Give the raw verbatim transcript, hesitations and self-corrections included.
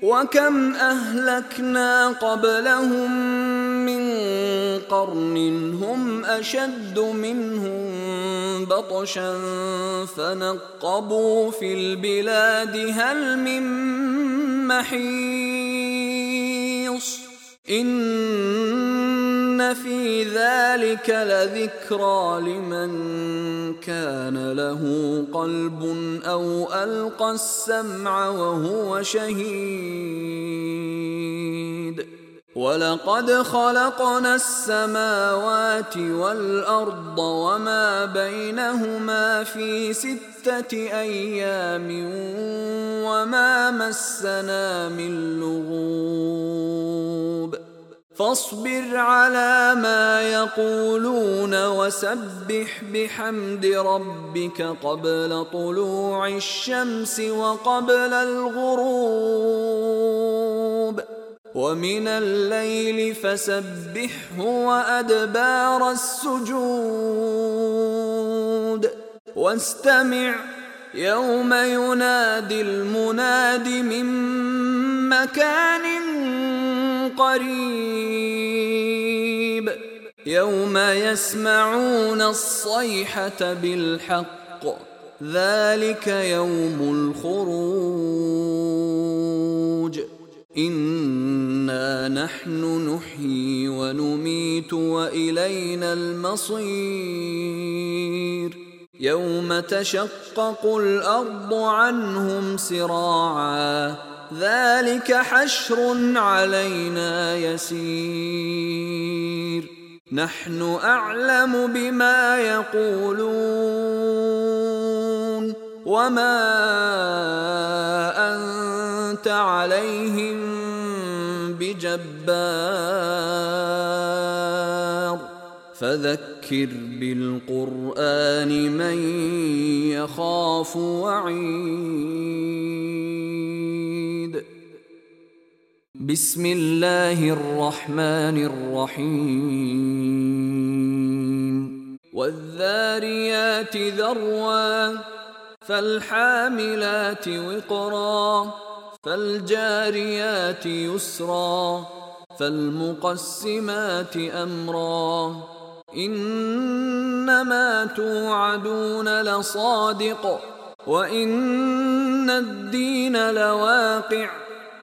وكم أهلكنا قبلهم من قرن هم أشد منهم بطشا فنقبوا في البلاد هل من محيص إن في ذلك لذكرى لمن كان له قلب أو ألقى السمع وهو شهيد ولقد خلقنا السماوات والأرض وما بينهما في ستة أيام وما مسنا من لغوب فاصبر على ما يقولون وسبح بحمد ربك قبل طلوع الشمس وقبل الغروب ومن الليل فسبحه وأدبار السجود واستمع يوم ينادي المناد من مكان قريب يوم يسمعون الصيحة بالحق ذلك يوم الخروج إنا نحن نحيي ونميت وإلينا المصير يوم تشقق الأرض عنهم سراعا ذلك حشر علينا يسير نحن أعلم بما يقولون وما أنت عليهم بجبار فذكر بالقرآن من يخاف وعيد بسم الله الرحمن الرحيم والذاريات ذروا فالحاملات وقرا فالجاريات يسرا فالمقسمات أمرا إنما توعدون لصادق وإن الدين لواقع